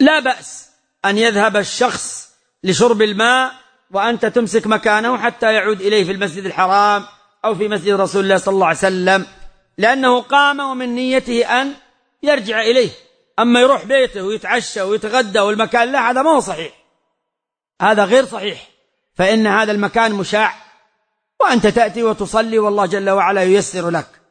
لا بأس أن يذهب الشخص لشرب الماء وأنت تمسك مكانه حتى يعود إليه في المسجد الحرام أو في مسجد رسول الله صلى الله عليه وسلم، لأنه قام ومن نيته أن يرجع إليه. أما يروح بيته ويتعشى ويتغدى والمكان لا، هذا ما هو صحيح، هذا غير صحيح، فإن هذا المكان مشاع، وأنت تأتي وتصلي والله جل وعلا ييسر لك.